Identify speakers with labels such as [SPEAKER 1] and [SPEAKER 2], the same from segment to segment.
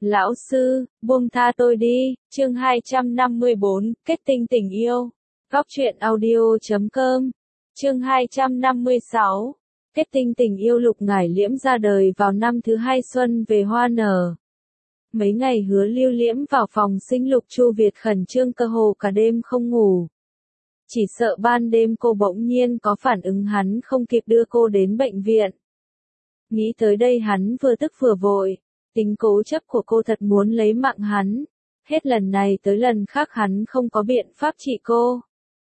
[SPEAKER 1] Lão sư, buông tha tôi đi, chương 254, kết tinh tình yêu. Góc truyện audio.com, chương 256. Kết tinh tình yêu. Lục Ngải Liễm ra đời vào năm thứ 2 xuân về hoa nở. Mấy ngày Hứa Lưu Liễm vào phòng sinh Lục Chu Việt khẩn trương cơ hồ cả đêm không ngủ. Chỉ sợ ban đêm cô bỗng nhiên có phản ứng hắn không kịp đưa cô đến bệnh viện. Nghĩ tới đây hắn vừa tức vừa vội. Tính cố chấp của cô thật muốn lấy mạng hắn. Hết lần này tới lần khác hắn không có biện pháp trị cô.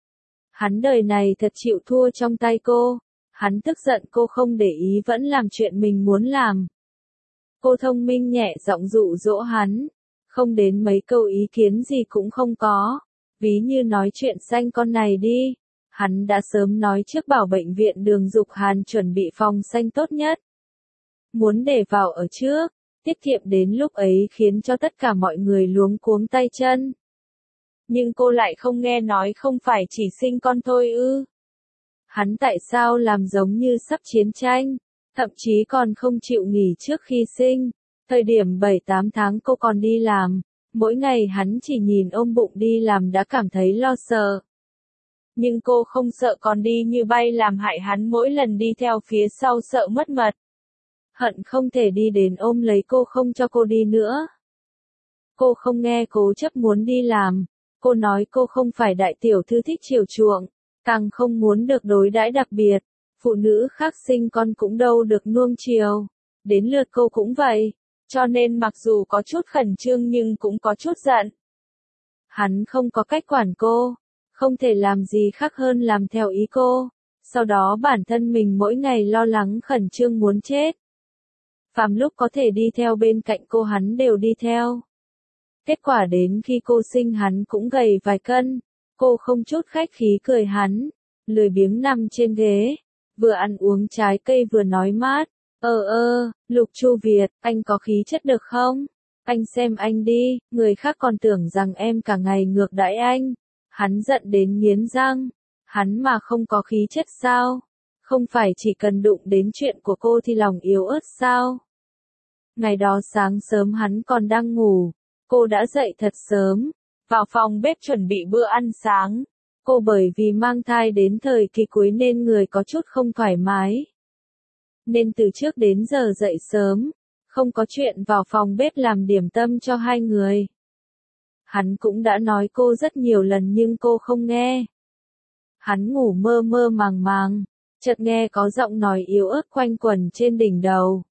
[SPEAKER 1] Hắn đời này thật chịu thua trong tay cô. Hắn tức giận cô không để ý vẫn làm chuyện mình muốn làm. Cô thông minh nhẹ giọng dụ dỗ hắn. Không đến mấy câu ý kiến gì cũng không có. Ví như nói chuyện xanh con này đi. Hắn đã sớm nói trước bảo bệnh viện Đường Dục Hàn chuẩn bị phòng xanh tốt nhất. Muốn để vào ở trước. Tiết kiệm đến lúc ấy khiến cho tất cả mọi người luống cuống tay chân. Nhưng cô lại không nghe nói không phải chỉ sinh con thôi ư. Hắn tại sao làm giống như sắp chiến tranh, thậm chí còn không chịu nghỉ trước khi sinh. Thời điểm 7-8 tháng cô còn đi làm, mỗi ngày hắn chỉ nhìn ôm bụng đi làm đã cảm thấy lo sợ. Nhưng cô không sợ còn đi như bay làm hại hắn mỗi lần đi theo phía sau sợ mất mật. Hận không thể đi đến ôm lấy cô không cho cô đi nữa. Cô không nghe cố chấp muốn đi làm. Cô nói cô không phải đại tiểu thư thích chiều chuộng, càng không muốn được đối đãi đặc biệt. Phụ nữ khác sinh con cũng đâu được nuông chiều. Đến lượt cô cũng vậy. Cho nên mặc dù có chút khẩn trương nhưng cũng có chút giận. Hắn không có cách quản cô. Không thể làm gì khác hơn làm theo ý cô. Sau đó bản thân mình mỗi ngày lo lắng khẩn trương muốn chết. Phàm lúc có thể đi theo bên cạnh cô hắn đều đi theo. Kết quả đến khi cô sinh hắn cũng gầy vài cân. Cô không chút khách khí cười hắn. Lười biếng nằm trên ghế. Vừa ăn uống trái cây vừa nói mát. Lục Chu Việt, anh có khí chất được không? Anh xem anh đi, người khác còn tưởng rằng em cả ngày ngược đãi anh. Hắn giận đến nghiến răng. Hắn mà không có khí chất sao? Không phải chỉ cần đụng đến chuyện của cô thì lòng yếu ớt sao? Ngày đó sáng sớm hắn còn đang ngủ. Cô đã dậy thật sớm. Vào phòng bếp chuẩn bị bữa ăn sáng. Cô bởi vì mang thai đến thời kỳ cuối nên người có chút không thoải mái. Nên từ trước đến giờ dậy sớm. Không có chuyện vào phòng bếp làm điểm tâm cho hai người. Hắn cũng đã nói cô rất nhiều lần nhưng cô không nghe. Hắn ngủ mơ mơ màng màng. Chợt nghe có giọng nói yếu ớt quanh quẩn trên đỉnh đầu.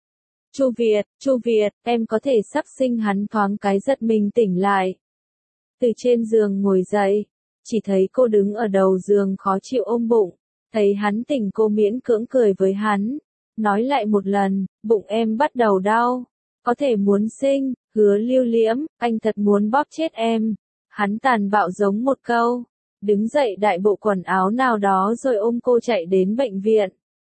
[SPEAKER 1] Chu Việt, em có thể sắp sinh. Hắn thoáng cái giật mình tỉnh lại. Từ trên giường ngồi dậy, chỉ thấy cô đứng ở đầu giường khó chịu ôm bụng. Thấy hắn tỉnh cô miễn cưỡng cười với hắn. Nói lại một lần, bụng em bắt đầu đau. Có thể muốn sinh, Hứa Lưu Liễm, anh thật muốn bóp chết em. Hắn tàn bạo giống một câu. Đứng dậy đại bộ quần áo nào đó rồi ôm cô chạy đến bệnh viện.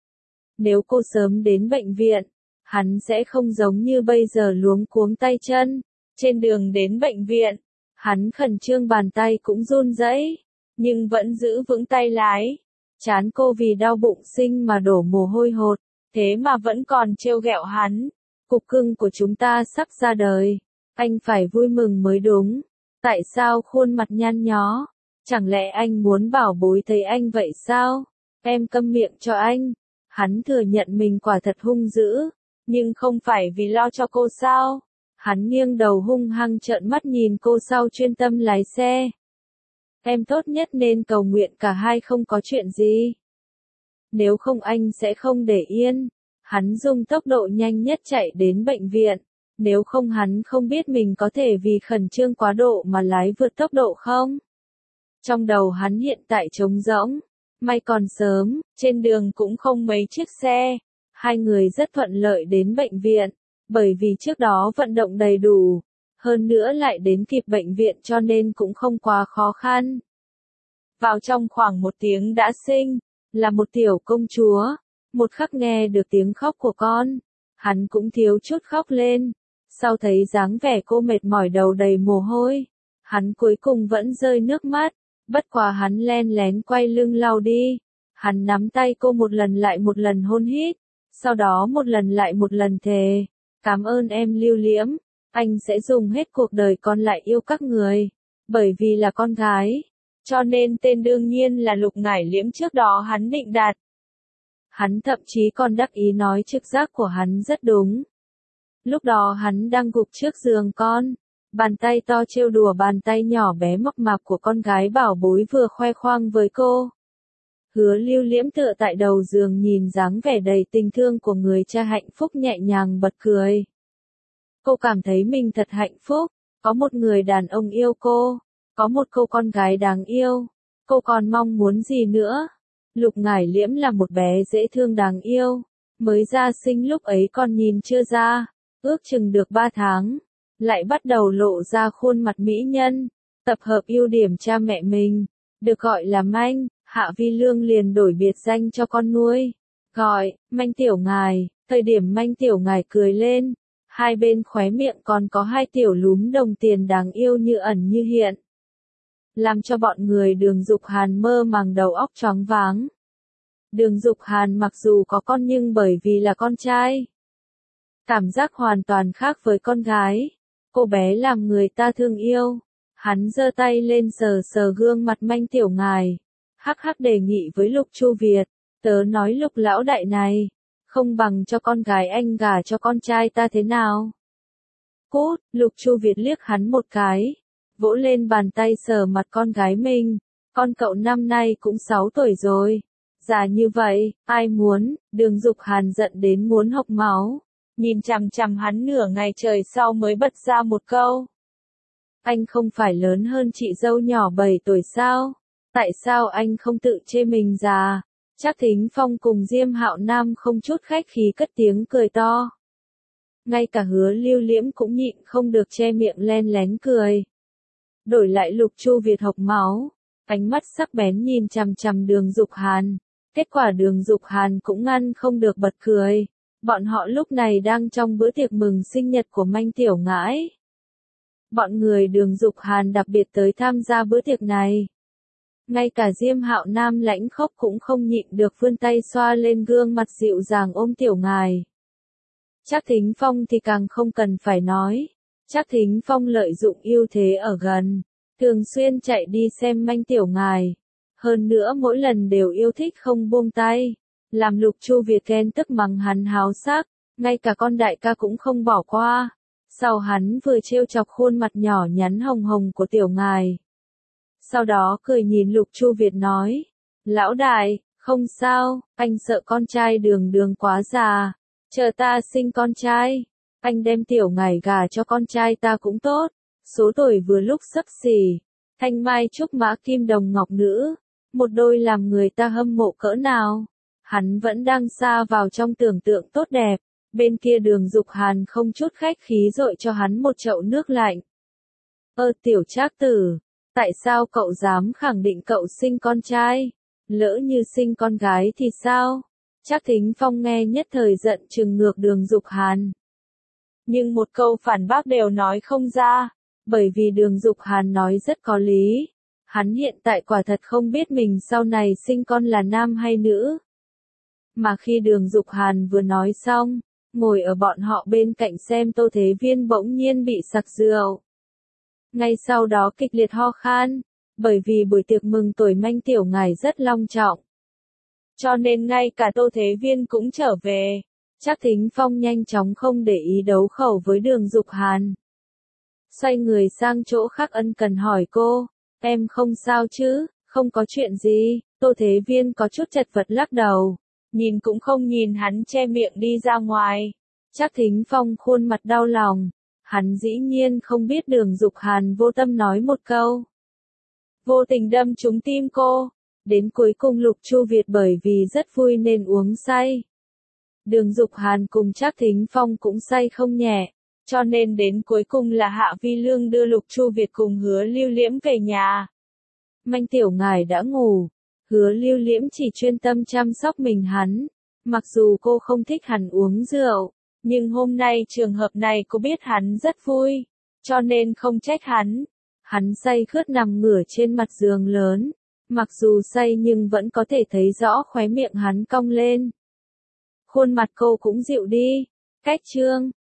[SPEAKER 1] Nếu cô sớm đến bệnh viện, hắn sẽ không giống như bây giờ luống cuống tay chân. Trên đường đến bệnh viện, hắn khẩn trương bàn tay cũng run rẩy, nhưng vẫn giữ vững tay lái. Trán cô vì đau bụng sinh mà đổ mồ hôi hột, thế mà vẫn còn trêu ghẹo hắn. Cục cưng của chúng ta sắp ra đời, anh phải vui mừng mới đúng. Tại sao khuôn mặt nhăn nhó? Chẳng lẽ anh muốn bảo bối thấy anh vậy sao? Em câm miệng cho anh. Hắn thừa nhận mình quả thật hung dữ, nhưng không phải vì lo cho cô sao? Hắn nghiêng đầu hung hăng trợn mắt nhìn cô sau chuyên tâm lái xe. Em tốt nhất nên cầu nguyện cả hai không có chuyện gì. Nếu không anh sẽ không để yên. Hắn dùng tốc độ nhanh nhất chạy đến bệnh viện. Nếu không hắn không biết mình có thể vì khẩn trương quá độ mà lái vượt tốc độ không? Trong đầu hắn hiện tại trống rỗng. May còn sớm, trên đường cũng không mấy chiếc xe. Hai người rất thuận lợi đến bệnh viện. Bởi vì trước đó vận động đầy đủ. Hơn nữa lại đến kịp bệnh viện cho nên cũng không quá khó khăn. Vào trong khoảng 1 tiếng đã sinh. Là một tiểu công chúa. Một khắc nghe được tiếng khóc của con. Hắn cũng thiếu chút khóc lên. Sau thấy dáng vẻ cô mệt mỏi đầu đầy mồ hôi. Hắn cuối cùng vẫn rơi nước mắt. Bất quá hắn len lén quay lưng lau đi. Hắn nắm tay cô một lần lại một lần hôn hít. Sau đó một lần lại một lần thề. Cảm ơn em Lưu Liễm. Anh sẽ dùng hết cuộc đời còn lại yêu các người. Bởi vì là con gái. Cho nên tên đương nhiên là Lục Ngải Liễm trước đó hắn định đặt. Hắn thậm chí còn đắc ý nói trực giác của hắn rất đúng. Lúc đó hắn đang gục trước giường con. Bàn tay to trêu đùa bàn tay nhỏ bé mập mạp của con gái bảo bối vừa khoe khoang với cô. Hứa Lưu Liễm tựa tại đầu giường nhìn dáng vẻ đầy tình thương của người cha hạnh phúc nhẹ nhàng bật cười. Cô cảm thấy mình thật hạnh phúc, có một người đàn ông yêu cô, có một cô con gái đáng yêu, cô còn mong muốn gì nữa. Lục Ngải Liễm là một bé dễ thương đáng yêu, mới ra sinh lúc ấy còn nhìn chưa ra, ước chừng được 3 tháng, lại bắt đầu lộ ra khuôn mặt mỹ nhân, tập hợp ưu điểm cha mẹ mình, được gọi là Manh. Hạ Vi Lương liền đổi biệt danh cho con nuôi, gọi Manh Tiểu Ngài. Thời điểm Manh Tiểu Ngài cười lên, hai bên khóe miệng còn có hai tiểu lúm đồng tiền đáng yêu như ẩn như hiện, làm cho bọn người Đường Dục Hàn mơ màng đầu óc choáng váng. Đường Dục Hàn mặc dù có con nhưng bởi vì là con trai, cảm giác hoàn toàn khác với con gái. Cô bé làm người ta thương yêu. Hắn giơ tay lên sờ sờ gương mặt Manh Tiểu Ngài, hắc hắc đề nghị với Lục Chu Việt, tớ nói Lục lão đại này, không bằng cho con gái anh gả cho con trai ta thế nào? Cút, Lục Chu Việt liếc hắn một cái, vỗ lên bàn tay sờ mặt con gái mình, con cậu năm nay cũng 6 tuổi rồi, già như vậy, ai muốn? Đường Dục Hàn giận đến muốn hộc máu, nhìn chằm chằm hắn nửa ngày trời sau mới bật ra một câu. Anh không phải lớn hơn chị dâu nhỏ 7 tuổi sao? Tại sao anh không tự chê mình già? Trác Thính Phong cùng Diêm Hạo Nam không chút khách khí cất tiếng cười to. Ngay cả Hứa Lưu Liễm cũng nhịn không được che miệng len lén cười. Đổi lại Lục Chu Việt hộc máu, ánh mắt sắc bén nhìn chằm chằm Đường Dục Hàn. Kết quả Đường Dục Hàn cũng ngăn không được bật cười. Bọn họ lúc này đang trong bữa tiệc mừng sinh nhật của Manh Tiểu Ngãi. Bọn người Đường Dục Hàn đặc biệt tới tham gia bữa tiệc này. Ngay cả Diêm Hạo Nam lãnh khốc cũng không nhịn được vươn tay xoa lên gương mặt dịu dàng ôm Tiểu Ngài. Trác Thính Phong thì càng không cần phải nói. Trác Thính Phong lợi dụng ưu thế ở gần, thường xuyên chạy đi xem Manh Tiểu Ngài. Hơn nữa mỗi lần đều yêu thích không buông tay, làm Lục Chu Việt ghen tức mắng hắn háo sắc, ngay cả con đại ca cũng không bỏ qua. Sau hắn vừa trêu chọc khuôn mặt nhỏ nhắn hồng hồng của Tiểu Ngài. Sau đó cười nhìn Lục Chu Việt nói, lão đại, không sao, anh sợ con trai Đường Đường quá già, chờ ta sinh con trai, anh đem Tiểu Ngài gả cho con trai ta cũng tốt, số tuổi vừa lúc xấp xỉ, thanh mai trúc mã kim đồng ngọc nữ, một đôi làm người ta hâm mộ cỡ nào. Hắn vẫn đang sa vào trong tưởng tượng tốt đẹp, bên kia Đường Dục Hàn không chút khách khí dội cho hắn một chậu nước lạnh. Tiểu Trác tử, tại sao cậu dám khẳng định cậu sinh con trai? Lỡ như sinh con gái thì sao? Trác Thính Phong nghe nhất thời giận trừng ngược Đường Dục Hàn. Nhưng một câu phản bác đều nói không ra, bởi vì Đường Dục Hàn nói rất có lý. Hắn hiện tại quả thật không biết mình sau này sinh con là nam hay nữ. Mà khi Đường Dục Hàn vừa nói xong, ngồi ở bọn họ bên cạnh xem Tô Thế Viên bỗng nhiên bị sặc rượu. Ngay sau đó kịch liệt ho khan, bởi vì buổi tiệc mừng tuổi Manh Tiểu Ngài rất long trọng. Cho nên ngay cả Tô Thế Viên cũng trở về. Trác Thính Phong nhanh chóng không để ý đấu khẩu với Đường Dục Hàn. Xoay người sang chỗ khác ân cần hỏi cô, em không sao chứ, không có chuyện gì. Tô Thế Viên có chút chật vật lắc đầu, nhìn cũng không nhìn hắn che miệng đi ra ngoài. Trác Thính Phong khuôn mặt đau lòng. Hắn dĩ nhiên không biết Đường Dục Hàn vô tâm nói một câu, vô tình đâm trúng tim cô. Đến cuối cùng Lục Chu Việt bởi vì rất vui nên uống say. Đường Dục Hàn cùng Trác Thính Phong cũng say không nhẹ, cho nên đến cuối cùng là Hạ Vi Lương đưa Lục Chu Việt cùng Hứa Lưu Liễm về nhà. Manh Tiểu Ngài đã ngủ, Hứa Lưu Liễm chỉ chuyên tâm chăm sóc mình hắn. Mặc dù cô không thích hắn uống rượu, nhưng hôm nay trường hợp này cô biết hắn rất vui, cho nên không trách hắn. Hắn say khướt nằm ngửa trên mặt giường lớn, mặc dù say nhưng vẫn có thể thấy rõ khóe miệng hắn cong lên. Khuôn mặt cô cũng dịu đi. Cách chương